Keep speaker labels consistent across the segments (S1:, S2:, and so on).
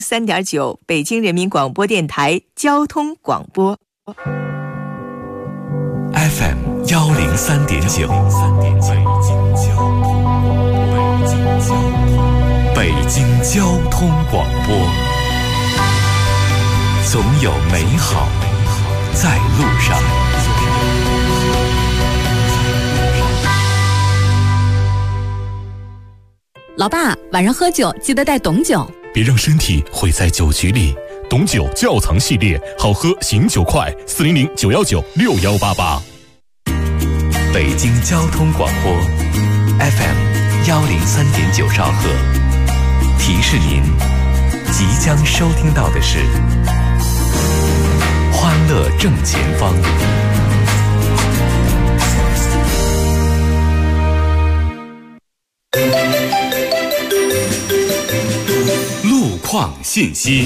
S1: 3.9北京人民广播电台交通广播
S2: FM 103.9，北京交通广播，总有美好在路上。
S3: 老爸，晚上喝酒记得带董酒，
S4: 别让身体毁在酒局里。董酒窖藏系列，好喝醒酒快，400-919-6188。
S2: 北京交通广播 FM 103.9兆赫，提示您即将收听到的是欢乐正前方。
S4: 路况信息。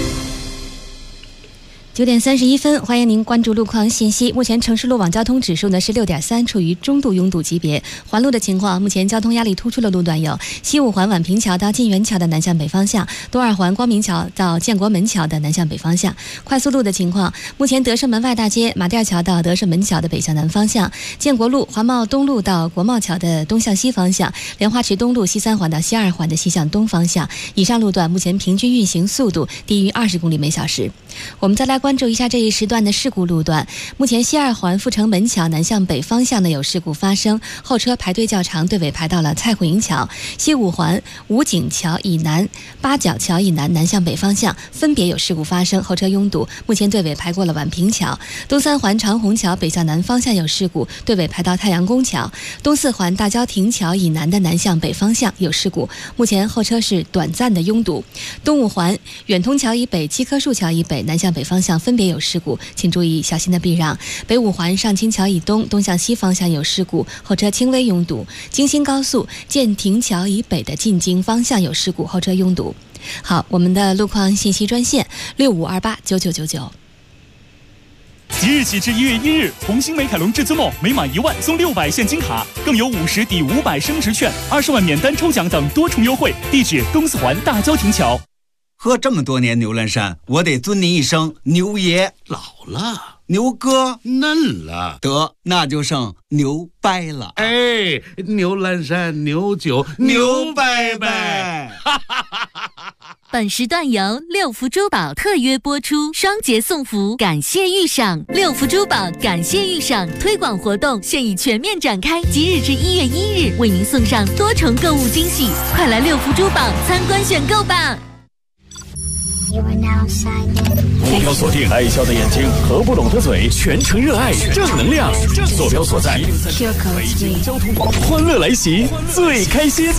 S3: 9点31分，欢迎您关注路况信息。目前城市路网交通指数呢是6.3，处于中度拥堵级别。环路的情况，目前交通压力突出的路段有西5环宛平桥到晋源桥的南向北方向，东2环光明桥到建国门桥的南向北方向。快速路的情况，目前德胜门外大街马甸桥到德胜门桥的北向南方向，建国路华贸东路到国贸桥的东向西方向，莲花池东路西3环到西2环的西向东方向。以上路段目前平均运行速度低于20公里每小时。我们再来关注一下这一时段的事故路段。目前西2环阜成门桥南向北方向呢有事故发生，后车排队较长，队尾排到了蔡户营桥。西5环武警桥以南、八角桥以南南向北方向分别有事故发生，后车拥堵，目前队尾排过了宛平桥。东3环长虹桥北向南方向有事故，队尾排到太阳宫桥。东4环大郊亭桥以南的南向北方向有事故，目前后车是短暂的拥堵。东5环远通桥以北、七棵树桥以北南向北方向分别有事故，请注意小心的避让。北5环上清桥以东、东向西方向有事故，后车轻微拥堵。京新高速建亭桥以北的进京方向有事故，后车拥堵。好，我们的路况信息专线65289999。
S5: 即日起至1月1日，红星美凯龙至尊梦每满1万送600现金卡，更有50抵500升值券、20万免单抽奖等多重优惠。地址东4环大郊亭桥。
S6: 喝这么多年牛栏山，我得尊您一声牛爷。
S7: 老了，
S6: 牛哥
S7: 嫩了，
S6: 得那就剩牛掰了。
S7: 哎，牛栏山牛酒牛掰掰。
S8: 本时段由六福珠宝特约播出，双节送福，感谢遇赏。六福珠宝感谢遇赏推广活动现已全面展开，即日至1月1日，为您送上多重购物惊喜，快来六福珠宝参观选购吧。
S4: 坐标锁定爱笑的眼睛和不拢的嘴，全程热爱正能量。坐标所在北京交通广播，欢乐来袭，最开心。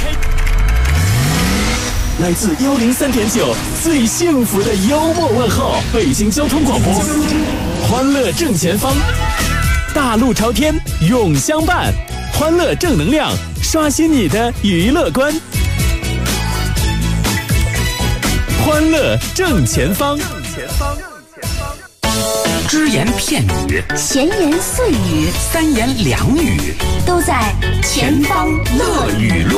S4: 来自103.9最幸福的幽默问候，北京交通广播，欢乐正前方，大路朝天永相伴，欢乐正能量，刷新你的娱乐观。欢乐正前方，
S9: 只言片语，
S10: 闲言碎语，
S9: 三言两语，
S10: 都在前方乐语录。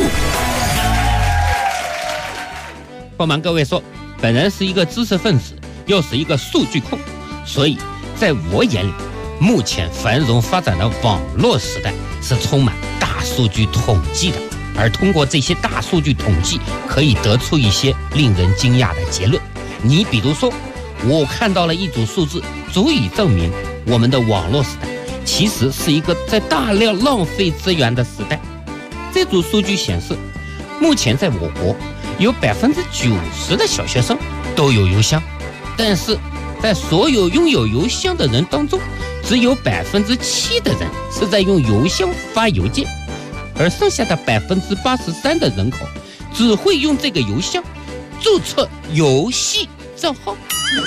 S11: 不瞒各位说，本人是一个知识分子，又是一个数据控，所以在我眼里，目前繁荣发展的网络时代是充满大数据统计的。而通过这些大数据统计，可以得出一些令人惊讶的结论。你比如说，我看到了一组数字，足以证明我们的网络时代其实是一个在大量浪费资源的时代。这组数据显示，目前在我国有90%的小学生都有邮箱，但是在所有拥有邮箱的人当中，只有7%的人是在用邮箱发邮件，而剩下的83%的人口只会用这个邮箱注册游戏账号。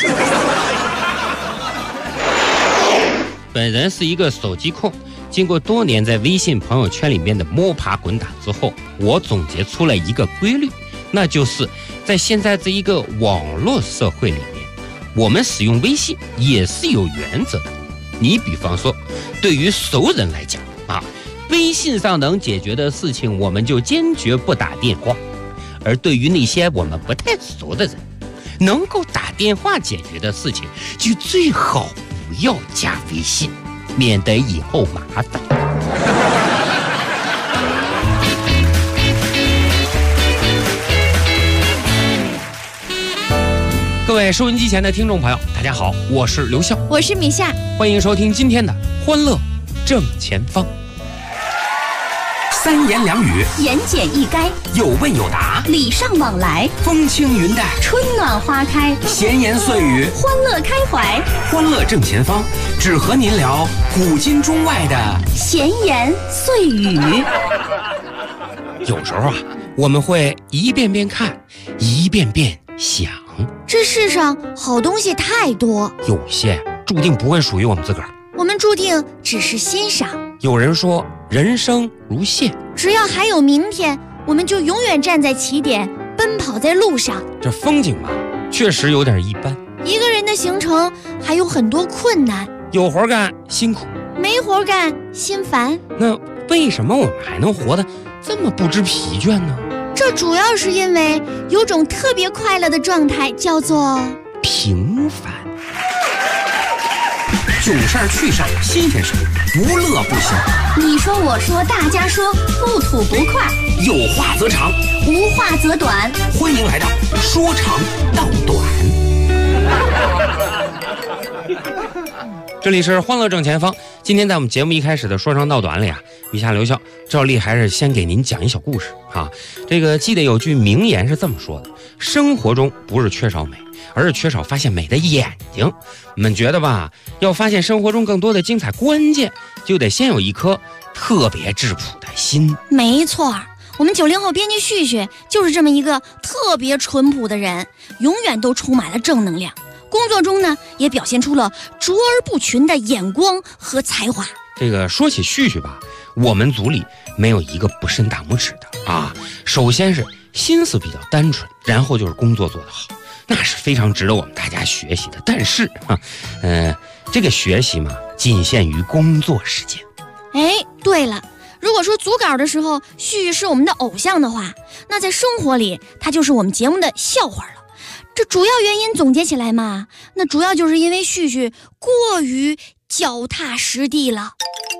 S11: 本人是一个手机控，经过多年在微信朋友圈里面的摸爬滚打之后，我总结出了一个规律，那就是在现在这一个网络社会里面，我们使用微信也是有原则的。你比方说，对于熟人来讲微信上能解决的事情，我们就坚决不打电话；而对于那些我们不太熟的人， 能够打电话解决的事情，就最好不要加微信，免得以后麻烦。各位收音机前的听众朋友，大家好，我是刘笑，
S3: 我是米夏，
S11: 欢迎收听今天的欢乐正前方。
S9: 三言两语，
S10: 言简意赅，
S9: 有问有答，
S10: 礼尚往来，
S9: 风轻云淡，
S10: 春暖花开，
S9: 闲言碎语，
S10: 欢乐开怀，
S9: 欢乐正前方，只和您聊古今中外的
S10: 闲言碎语。
S11: 有时候啊，我们会一遍遍看，一遍遍想，
S12: 这世上好东西太多，
S11: 有些注定不会属于我们自个儿，
S12: 我们注定只是欣赏。
S11: 有人说人生如线，
S12: 只要还有明天，我们就永远站在起点，奔跑在路上。
S11: 这风景嘛，确实有点一般。
S12: 一个人的行程还有很多困难，
S11: 有活干辛苦，
S12: 没活干心烦。
S11: 那为什么我们还能活得这么不知疲倦呢？
S12: 这主要是因为有种特别快乐的状态，叫做
S11: 平凡。
S9: 囧事儿趣事儿新鲜事儿，不乐不休。
S10: 你说我说大家说，不吐不快，
S9: 有话则长，
S10: 无话则短。
S9: 欢迎来到说长道短。
S11: 这里是欢乐正前方。今天在我们节目一开始的说长道短里啊，米夏留校照例还是先给您讲一小故事啊。这个记得有句名言是这么说的：生活中不是缺少美，而是缺少发现美的眼睛。你们觉得吧，要发现生活中更多的精彩，关键就得先有一颗特别质朴的心。
S12: 没错，我们90后编辑旭旭就是这么一个特别淳朴的人，永远都充满了正能量。工作中呢，也表现出了卓而不群的眼光和才华。
S11: 这个说起旭旭吧，我们组里没有一个不伸大拇指的啊。首先是心思比较单纯，然后就是工作做得好，那是非常值得我们大家学习的。但是这个学习嘛，仅限于工作时间。
S12: 哎，对了，如果说组稿的时候旭旭是我们的偶像的话，那在生活里他就是我们节目的笑话了。这主要原因总结起来嘛，那主要就是因为旭旭过于脚踏实地了。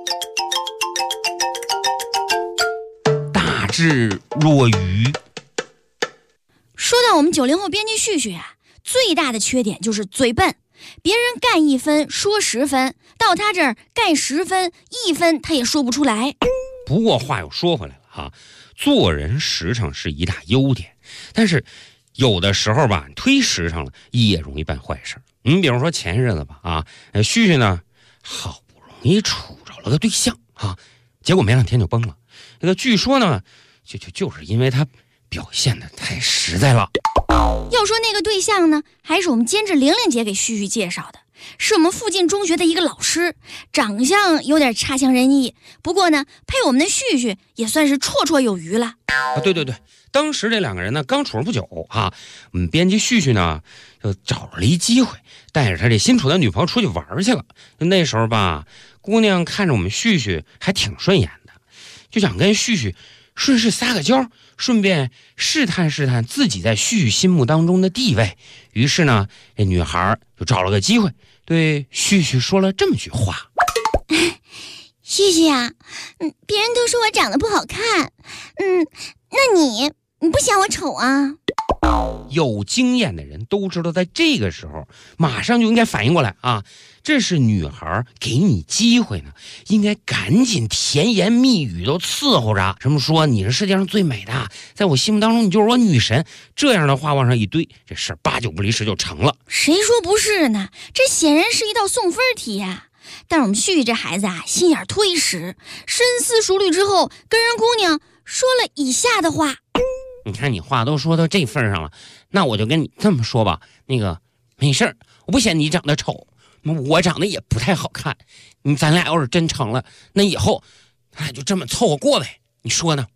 S11: 大智若愚。
S12: 说到我们90后编辑旭旭啊，最大的缺点就是嘴笨，别人干1分说10分，到他这儿干10分1分他也说不出来。
S11: 不过话又说回来了哈，做人实诚是一大优点，但是有的时候吧，忒实诚了也容易办坏事。你比如说前日子吧啊，旭旭呢好不容易处着了个对象啊，结果没2天就崩了。这个据说呢，就是因为他表现得太实在了。
S12: 要说那个对象呢，还是我们监制玲玲姐给旭旭介绍的，是我们附近中学的一个老师，长相有点差强人意，不过呢，配我们的旭旭也算是绰绰有余了。
S11: 啊，对，当时这2个人呢刚处了不久啊，我们编辑旭旭呢就找了一机会，带着他这新处的女朋友出去玩去了。那时候吧，姑娘看着我们旭旭还挺顺眼的，就想跟旭旭顺势撒个娇，顺便试探试探自己在旭旭心目当中的地位。于是呢，这女孩就找了个机会对旭旭说了这么句话：
S12: 旭旭啊，别人都说我长得不好看，那你不嫌我丑啊？
S11: 有经验的人都知道，在这个时候马上就应该反应过来啊，这是女孩给你机会呢，应该赶紧甜言蜜语都伺候着，什么说你是世界上最美的，在我心目当中你就是我女神，这样的话往上一堆，这事8、9不离10就成了。
S12: 谁说不是呢？这显然是一道送分题呀。但是我们旭旭这孩子啊，心眼忒实，深思熟虑之后，跟人姑娘说了以下的话。
S11: 你看你话都说到这份上了，那我就跟你这么说吧，那个没事儿，我不嫌你长得丑，我长得也不太好看，咱俩要是真成了，那以后咱俩就这么凑合过呗，你说呢？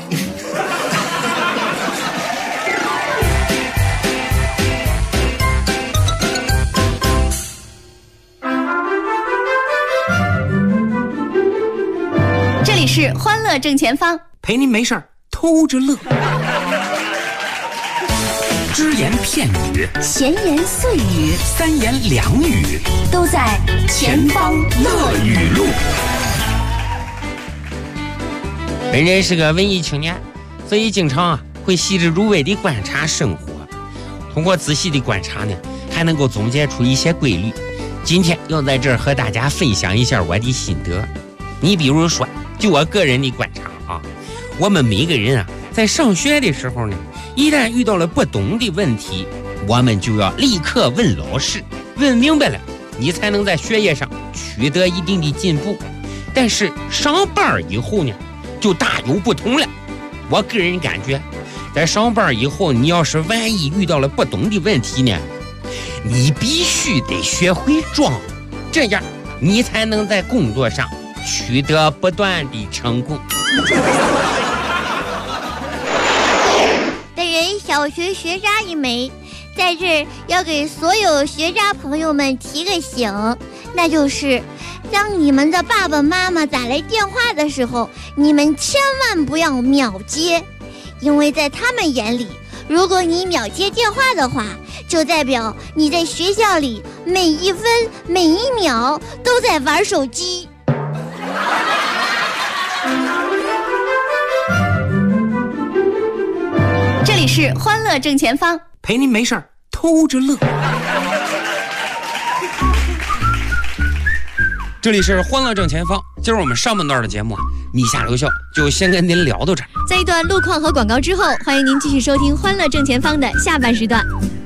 S10: 这里是欢乐正前方，
S9: 陪您没事儿偷着乐。 只言片语，
S10: 闲言碎语，
S9: 三言两语，
S10: 都在前方乐语录。
S11: 本人是个文艺青年，所以经常会细致入微地观察生活。通过仔细的观察呢，还能够总结出一些规律。今天要在这儿和大家分享一下我的心得。你比如说，就我个人的观察啊，我们每个人在上学的时候呢，一旦遇到了不懂的问题，我们就要立刻问老师，问明白了，你才能在学业上取得一定的进步。但是上班以后呢，就大有不同了。我个人感觉，在上班以后，你要是万一遇到了不懂的问题呢，你必须得学会装，这样你才能在工作上取得不断的成功。
S13: 本人小学学渣一枚，在这儿要给所有学渣朋友们提个醒，那就是当你们的爸爸妈妈打来电话的时候，你们千万不要秒接，因为在他们眼里，如果你秒接电话的话，就代表你在学校里每一分每一秒都在玩手机。
S10: 这里是欢乐正前方，
S9: 陪您没事儿偷着乐。
S11: 这里是欢乐正前方，今儿我们上半段的节目米下留校就先跟您聊到这儿。
S12: 在一段路况和广告之后，欢迎您继续收听欢乐正前方的下半时段。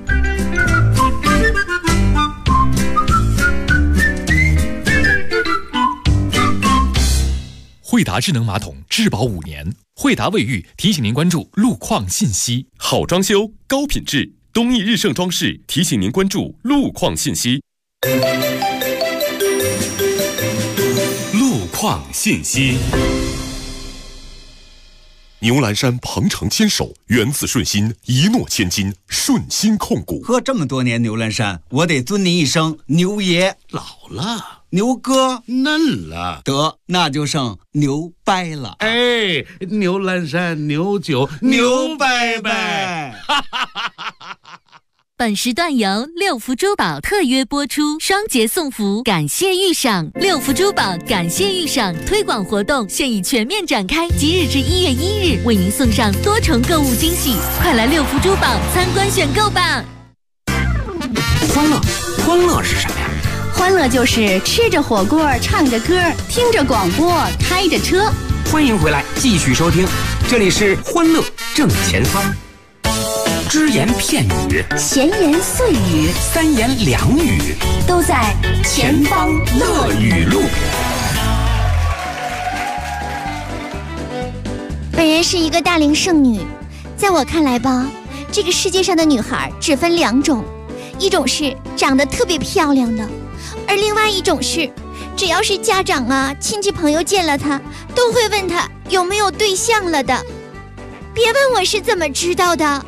S14: 惠达智能马桶质保5年，惠达卫浴提醒您关注路况信息。
S15: 好装修，高品质，东益日盛装饰提醒您关注路况信息。
S2: 路况信息。
S15: 牛栏山鹏程牵手，缘字顺心，一诺千金，顺心控股。
S6: 喝这么多年牛栏山，我得尊您一声牛爷。
S7: 老了，
S6: 牛哥
S7: 嫩了，
S6: 得那就剩牛掰了。
S7: 哎，牛栏山牛酒牛掰掰。
S8: 本时段由六福珠宝特约播出，双节送福，感谢遇赏。六福珠宝感谢遇赏推广活动现已全面展开，即日至1月1日，为您送上多重购物惊喜，快来六福珠宝参观选购吧！
S9: 欢乐是什么呀？
S10: 欢乐就是吃着火锅，唱着歌，听着广播，开着车。
S9: 欢迎回来，继续收听，这里是欢乐正前方。只言片语，
S10: 闲言碎语，
S9: 三言两语，
S10: 都在前方乐语录。
S13: 本人是一个大龄剩女，在我看来吧，这个世界上的女孩只分2种，一种是长得特别漂亮的，而另外一种是只要是家长亲戚朋友见了她，都会问她有没有对象了的。别问我是怎么知道的。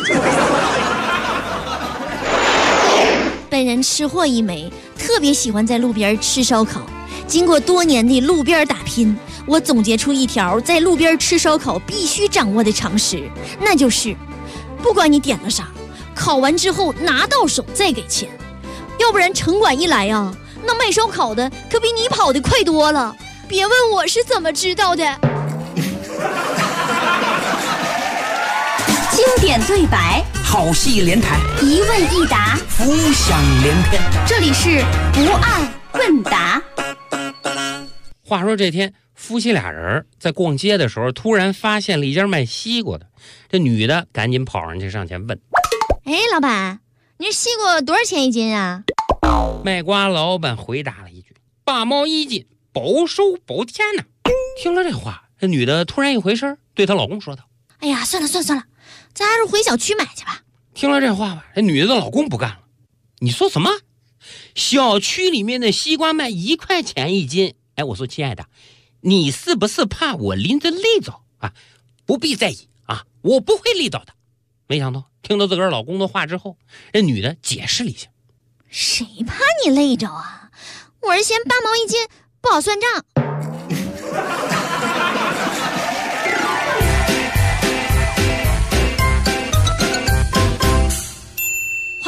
S12: 本人吃货一枚，特别喜欢在路边吃烧烤。经过多年的路边打拼，我总结出一条在路边吃烧烤必须掌握的常识，那就是不管你点了啥，烤完之后拿到手再给钱，要不然城管一来那卖烧烤的可比你跑得快多了。别问我是怎么知道的。
S10: 经典对白，
S9: 好戏连台，
S10: 一问一答，
S9: 浮想联翩。
S10: 这里是不爱问答。
S11: 话说这天，夫妻俩人在逛街的时候，突然发现了一家卖西瓜的。这女的赶紧跑上去上前问：“
S12: 哎，老板，你这西瓜多少钱一斤啊？”
S11: 卖瓜老板回答了一句：“8毛1斤，保收保甜呢。”听了这话，这女的突然一回身，对她老公说道：“
S12: 哎呀，算了，咱还是回小区买去吧。”
S11: 听了这话吧，这女的的老公不干了：“你说什么？小区里面的西瓜卖1块钱一斤？哎，我说亲爱的，你是不是怕我拎着累着啊？不必在意啊，我不会累着的。”没想到听到自个儿老公的话之后，这女的解释了一下：“
S12: 谁怕你累着啊？我是嫌8毛1斤不好算账。”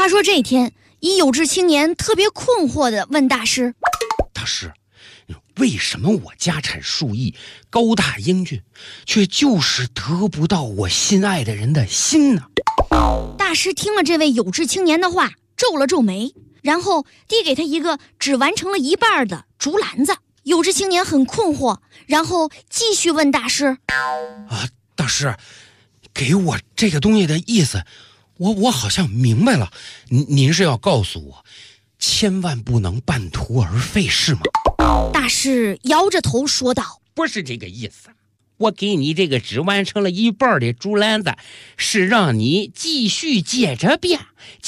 S12: 话说这天，一有志青年特别困惑地问大师：
S9: 大师，为什么我家产数亿，高大英俊，却就是得不到我心爱的人的心呢？
S12: 大师听了这位有志青年的话，皱了皱眉，然后递给他一个只完成了一半的竹篮子。有志青年很困惑，然后继续问大师：
S9: 大师，给我这个东西的意思，我好像明白了。您是要告诉我，千万不能半途而废，是吗？
S12: 大师摇着头说道：
S11: 不是这个意思，我给你这个只完成了一半的竹篮子，是让你继续接着变。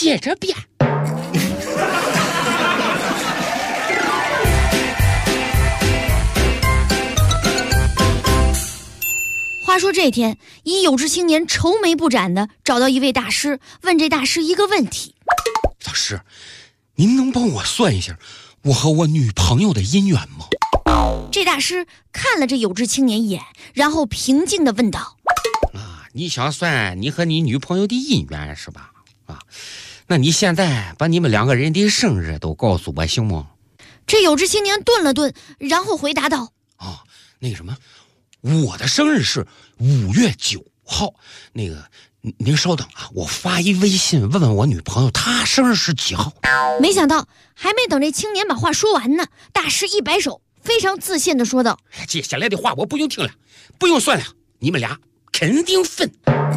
S12: 话说这天，一有志青年愁眉不展地找到一位大师，问这大师一个问题：
S9: 老师，您能帮我算一下我和我女朋友的姻缘吗？
S12: 这大师看了这有志青年一眼，然后平静地问道：
S11: 你想算你和你女朋友的姻缘是吧？那你现在把你们两个人的生日都告诉我行吗？
S12: 这有志青年顿了顿，然后回答道：
S9: 那个什么，我的生日是5月9号。那个您稍等啊，我发一微信问问我女朋友她生日是几号。
S12: 没想到还没等这青年把话说完呢，大师一摆手，非常自信地说道：
S11: 接下来的话我不用听了，不用算了，你们俩肯定分。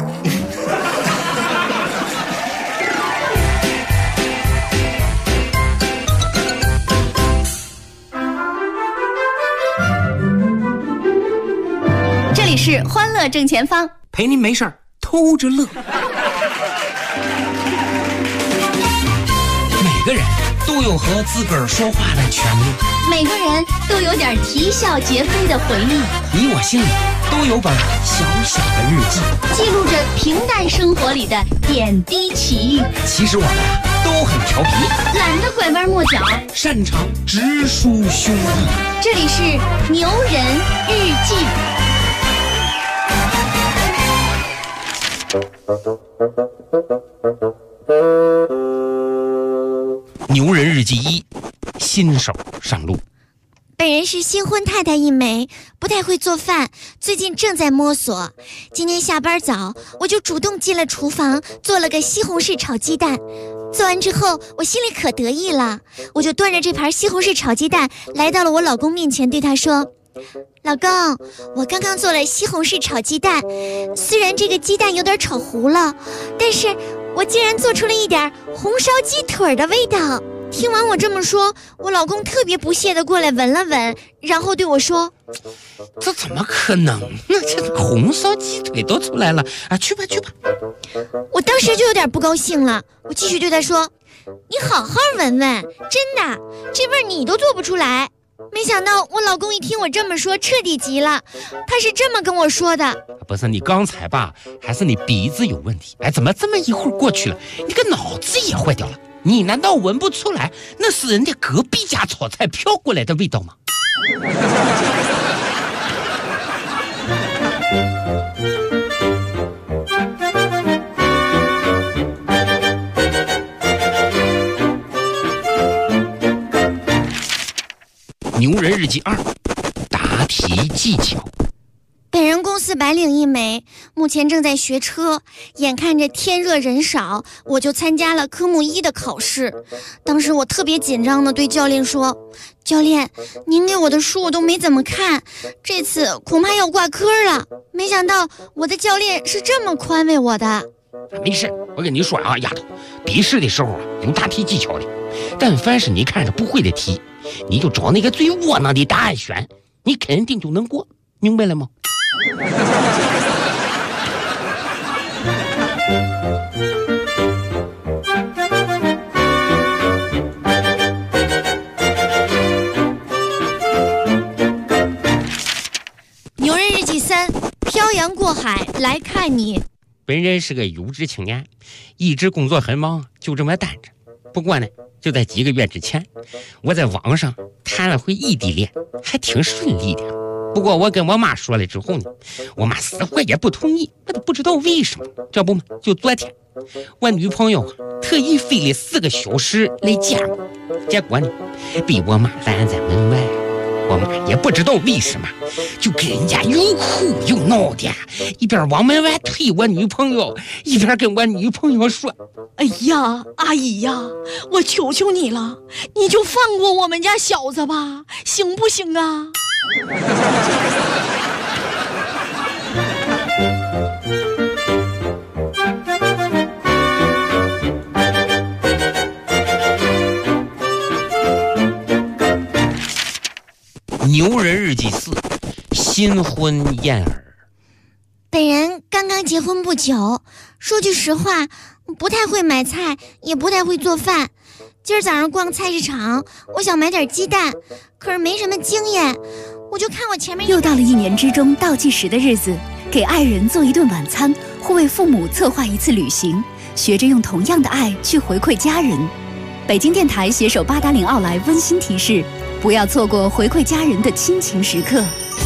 S10: 这里是欢乐正前方，
S9: 陪您没事儿偷着乐。每个人都有和自个儿说话的权利，
S10: 每个人都有点啼笑皆非的回忆。
S9: 你我心里都有本小小的日记，
S10: 记录着平淡生活里的点滴奇遇。
S9: 其实我们都很调皮，
S10: 懒得拐弯抹角，
S9: 擅长直抒胸臆。
S10: 这里是牛人日记。
S9: 牛人日记1，新手上路。
S13: 本人是新婚太太一枚，不太会做饭，最近正在摸索。今天下班早，我就主动进了厨房，做了个西红柿炒鸡蛋。做完之后，我心里可得意了，我就端着这盘西红柿炒鸡蛋来到了我老公面前，对他说：老公，我刚刚做了西红柿炒鸡蛋，虽然这个鸡蛋有点炒糊了，但是我竟然做出了一点红烧鸡腿的味道。听完我这么说，我老公特别不屑地过来闻了闻，然后对我说：
S11: 这怎么可能呢？这红烧鸡腿都出来了啊！去吧。
S13: 我当时就有点不高兴了，我继续对他说：你好好闻闻，真的，这味儿你都做不出来。没想到我老公一听我这么说，彻底急了。他是这么跟我说的：
S11: 不是你刚才吧，还是你鼻子有问题？怎么这么一会儿过去了，你个脑子也坏掉了？你难道闻不出来那是人家隔壁家炒菜飘过来的味道吗？
S9: 牛人日记2，答题技巧。
S13: 本人公司白领一枚，目前正在学车，眼看着天热人少，我就参加了科目1的考试。当时我特别紧张地对教练说：教练，您给我的书我都没怎么看，这次恐怕要挂科了。没想到我的教练是这么宽慰我的。
S11: 没事，我跟你说啊，丫头，笔试的时候啊有答题技巧的，但凡是你看着不会的题，你就找那个最窝囊的答案选，你肯定就能过，明白了吗？
S12: 牛人日记3，漂洋过海来看你。
S11: 本人是个有志青年，一直工作很忙，就这么单着。不过呢，就在几个月之前，我在网上谈了回异地恋，还挺顺利的。不过我跟我妈说了之后呢，我妈死活也不同意，我都不知道为什么。这不嘛，就昨天我女朋友特意飞了4个小时来见我，结果呢，被我妈拦在门外。我妈也不知道为什么，就跟人家又哭又闹的，一边往门外推我女朋友，一边跟我女朋友说：“
S12: 哎呀，阿姨呀，我求求你了，你就放过我们家小子吧，行不行啊？”
S11: 牛人日记4，新婚燕尔。
S13: 本人刚刚结婚不久，说句实话，不太会买菜，也不太会做饭。今儿早上逛菜市场，我想买点鸡蛋，可是没什么经验，我就看我前面
S10: 又到了1年之中倒计时的日子，给爱人做一顿晚餐，或为父母策划一次旅行，学着用同样的爱去回馈家人。北京电台携手8达岭奥莱温馨提示，不要错过回馈家人的亲情时刻。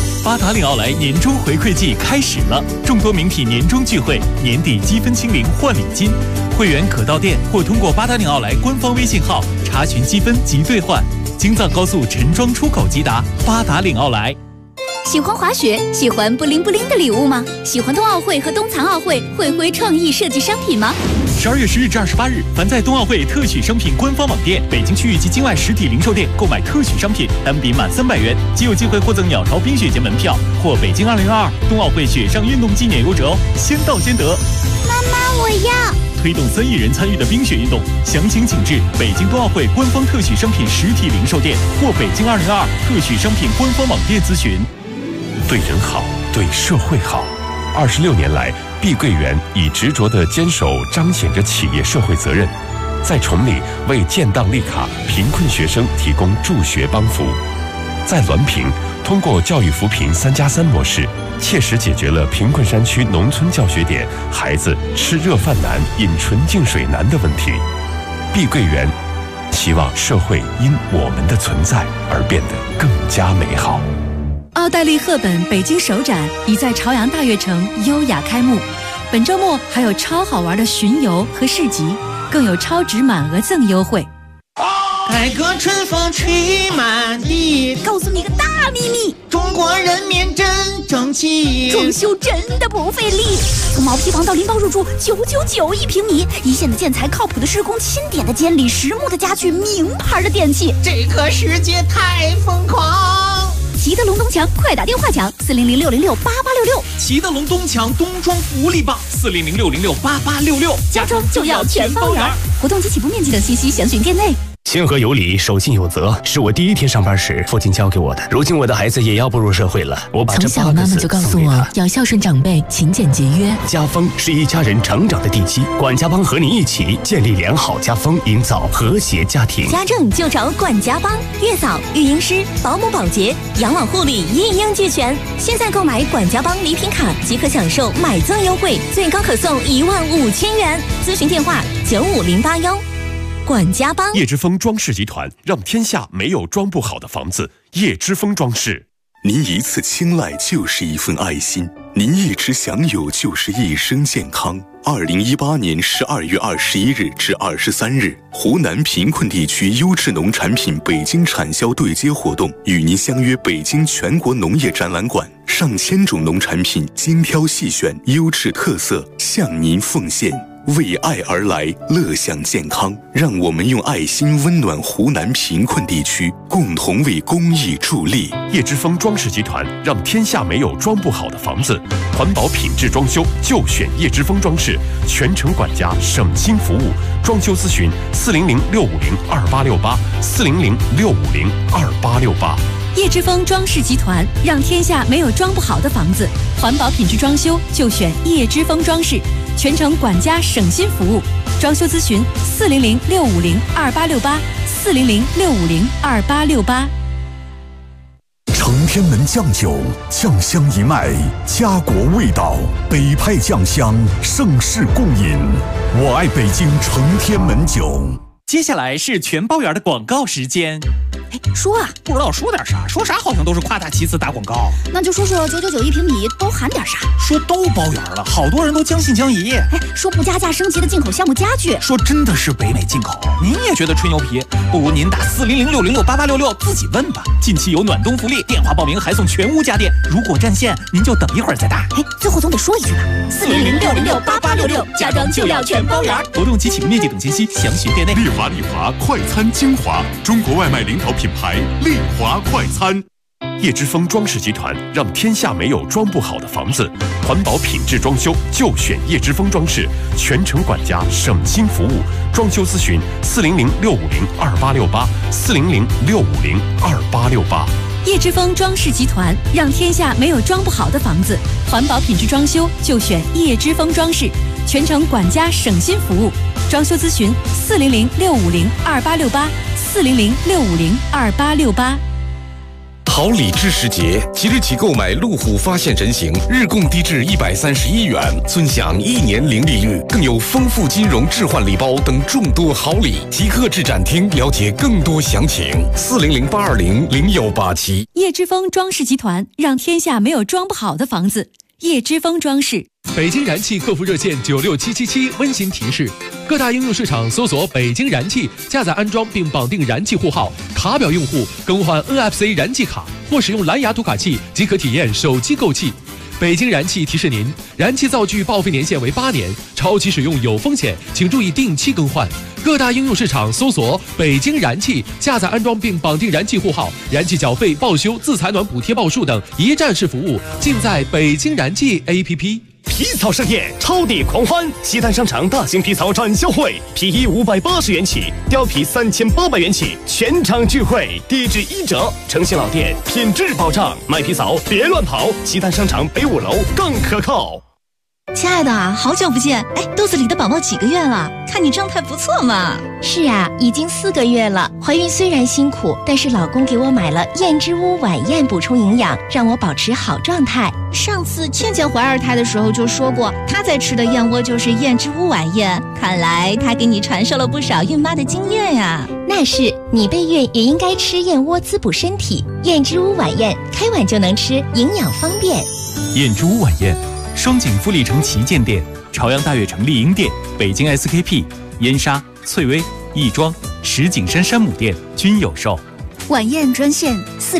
S5: 8达岭奥莱年终回馈季开始了，众多名品年终聚会，年底积分清零换礼金，会员可到店或通过8达岭奥莱官方微信号查询积分及兑换。京藏高速陈庄出口即达8达岭奥莱。
S10: 喜欢滑雪，喜欢布灵布灵的礼物吗？喜欢冬奥会和冬残奥会会挥创意设计商品吗
S5: ？12月10日至28日，凡在冬奥会特许商品官方网店、北京区域及境外实体零售店购买特许商品，单笔满300元，即有机会获赠鸟巢冰雪节门票或北京2022冬奥会雪上运动纪念优折哦，先到先得。
S13: 妈妈，我要
S5: 推动3亿人参与的冰雪运动，详情请至北京冬奥会官方特许商品实体零售店或北京2022特许商品官方网店咨询。
S15: 对人好，对社会好。26年来，碧桂园以执着的坚守彰显着企业社会责任，在崇礼为建档立卡贫困学生提供助学帮扶，在滦平通过教育扶贫3+3模式，切实解决了贫困山区农村教学点孩子吃热饭难、饮纯净水难的问题。碧桂园希望社会因我们的存在而变得更加美好。
S16: 奥黛丽·赫本北京首展已在朝阳大悦城优雅开幕，本周末还有超好玩的巡游和市集，更有超值满额赠优惠。
S17: 改革春风吹满地，
S10: 告诉你个大秘密，
S17: 中国人民真争气，
S10: 装修真的不费力。从毛坯房到拎包入住，999一平米，一线的建材，靠谱的施工，钦点的监理，实木的家具，名牌的电器，
S17: 这个世界太疯狂。
S10: 齐德龙东墙，快打电话抢400-606-8866。
S5: 齐德龙东墙冬装福利棒400-606-8866，
S10: 家装就要全包圆。活动及起步面积等信息详询店内。
S18: 谦和有礼，守信有责，是我第一天上班时父亲教给我的。如今我的孩子也要步入社会了，我把这
S19: 从小妈妈就告诉我要孝顺长辈，勤俭节约。
S18: 家风是一家人成长的地基，管家帮和你一起建立良好家风，营造和谐家庭。
S10: 家政就找管家帮，月嫂、育婴师、保姆、保洁、养老护理一应俱全。现在购买管家帮礼品卡即可享受买赠优惠，最高可送15000元。咨询电话95081。管家帮。
S15: 叶之峰装饰集团，让天下没有装不好的房子。叶之峰装饰。
S20: 您一次青睐就是一份爱心，您一直享有就是一生健康。2018年12月21日至23日，湖南贫困地区优质农产品北京产销对接活动，与您相约北京全国农业展览馆，上千种农产品精挑细选，优质特色向您奉献。为爱而来，乐享健康。让我们用爱心温暖湖南贫困地区，共同为公益助力。
S15: 叶之峰装饰集团，让天下没有装不好的房子。环保品质装修就选叶之峰装饰，全程管家，省心服务。装修咨询400-650-2868，400-650-2868。
S16: 叶之峰装饰集团，让天下没有装不好的房子。环保品质装修就选叶之峰装饰，全程管家，省心服务。装修咨询400-650-2868，400-650-2868。
S21: 承天门酱酒，酱香一脉，家国味道，北派酱香，盛世共饮。我爱北京承天门酒。
S5: 接下来是全包圆的广告时间。
S10: 说啊，
S5: 不知道说点啥，说啥好像都是夸大其词打广告。
S10: 那就说999一平米都含点啥？
S5: 说都包圆了，好多人都将信将疑。
S10: 说不加价升级的进口项目家具，
S5: 说真的是北美进口。您也觉得吹牛皮？不如您打400-606-8866自己问吧。近期有暖冬福利，电话报名还送全屋家电。如果占线，您就等一会儿再打。
S10: 最后总得说一句吧，400-606-8866，家装就要全包圆。
S5: 活动及启动面积等信息详询店内。
S21: 丽华快餐精华，中国外卖领导品牌丽华快餐。
S15: 叶之峰装饰集团让天下没有装不好的房子，环保品质装修就选叶之峰装饰，全程管家，省心服务。装修咨询400-650-2868，400-650-2868。
S16: 叶之峰装饰集团让天下没有装不好的房子，环保品质装修就选叶之峰装饰，全程管家，省心服务。装修咨询400-650-2868，400-650-2868。
S1: 好礼知时节，即日起购买路虎发现人形，日供低至131元，尊享1年零利率，更有丰富金融置换礼包等众多好礼。即刻至展厅了解更多详情。400-820-0187。
S16: 叶之峰装饰集团让天下没有装不好的房子。叶之峰装饰。
S22: 北京燃气客服热线96777温馨提示：各大应用市场搜索北京燃气，下载安装并绑定燃气户号，卡表用户更换 NFC 燃气卡或使用蓝牙读卡器即可体验手机购气。北京燃气提示您，燃气灶具报废年限为8年，超期使用有风险，请注意定期更换。各大应用市场搜索北京燃气，下载安装并绑定燃气户号，燃气缴费、报修、自采暖补贴报数等一站式服务尽在北京燃气 APP。
S18: 皮草盛宴，超抵狂欢！西单商场大型皮草展销会，皮衣580元起，貂皮3800元起，全场聚会，低至1折，诚信老店，品质保障。买皮草别乱跑，西单商场北5楼更可靠。
S23: 亲爱的，好久不见！肚子里的宝宝几个月了？看你状态不错嘛。
S24: 是啊，已经4个月了。怀孕虽然辛苦，但是老公给我买了燕之屋晚宴补充营养，让我保持好状态。
S23: 上次倩倩怀2胎的时候就说过，她在吃的燕窝就是燕之屋晚宴。看来她给你传授了不少孕妈的经验呀。
S24: 那是，你备孕也应该吃燕窝滋补身体。燕之屋晚宴，开碗就能吃，营养方便。
S5: 燕之屋晚宴。双井富力城旗舰店、朝阳大悦城丽婴店、北京 SKP、燕莎、翠微、亦庄、石景山山姆店均有售。
S10: 晚宴专线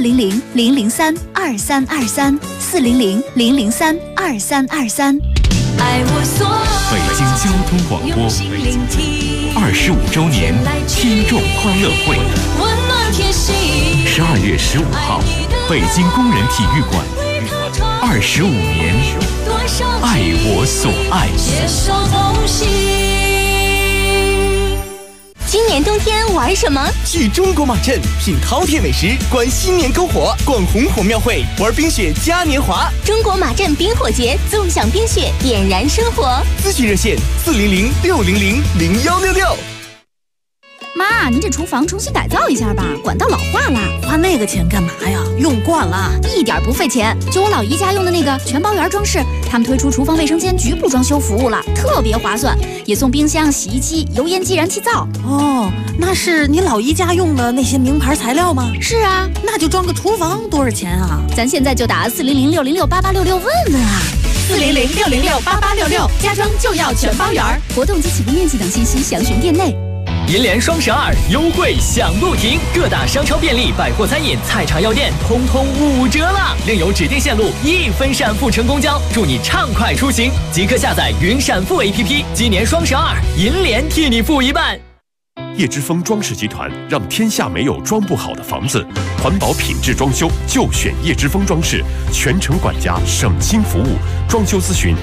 S10: 400-003-2323，400-003-2323。
S2: 北京交通广播25周年听众欢乐会，12月15号，北京工人体育馆，25年，爱我所爱。
S24: 今年冬天玩什么？
S25: 去中国马镇品饕餮美食，观新年篝火，逛红火庙会，玩冰雪嘉年华。
S24: 中国马镇冰火节，纵享冰雪，点燃生活。
S25: 咨询热线400-600-0166。
S10: 妈，你这厨房重新改造一下吧，管道老化了。
S23: 花那个钱干嘛呀？用惯了，
S10: 一点不费钱。就我老姨家用的那个全包圆装饰，他们推出厨房卫生间局部装修服务了，特别划算，也送冰箱、洗衣机、油烟机、燃气灶。
S23: 哦，那是你老姨家用的那些名牌材料吗？
S10: 是啊，
S23: 那就装个厨房多少钱啊？
S10: 咱现在就打400-606-8866问问啊。
S23: 400-606-8866，家装就要全包圆。
S10: 活动及起步面积等信息详询店内。
S26: 银联双12优惠享不停，各大商超便利、百货餐饮、菜场药店通通5折了，另有指定线路1分闪付乘公交，祝你畅快出行！即刻下载云闪付 APP， 今年双12，银联替你付一半。
S15: 叶之峰装饰集团让天下没有装不好的房子，环保品质装修就选叶之峰装饰，全程管家，省心服务。装修咨询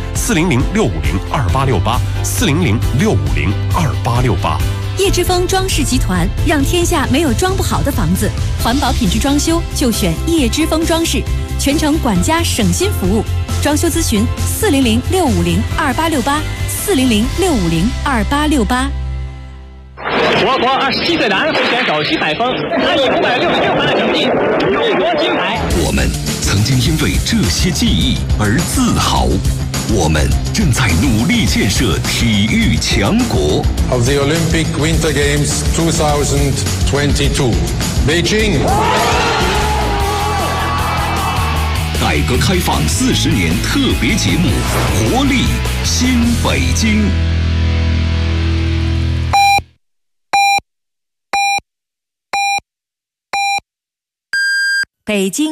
S15: 400-650-2868，400-650-2868。
S16: 叶之峰装饰集团让天下没有装不好的房子，环保品质装修就选叶之峰装饰，全程管家，省心服务。装修咨询400-650-2868，400-650-2868。
S27: 我国27岁男会选手徐海峰，他以566分的成绩勇夺金牌。
S21: 我们曾经因为这些记忆而自豪，
S20: 我们正在努力建设体育强国。
S3: Of the Olympic Winter Games 2022, Beijing.
S20: 改革开放40年特别节目《活力新北京》。
S16: 北京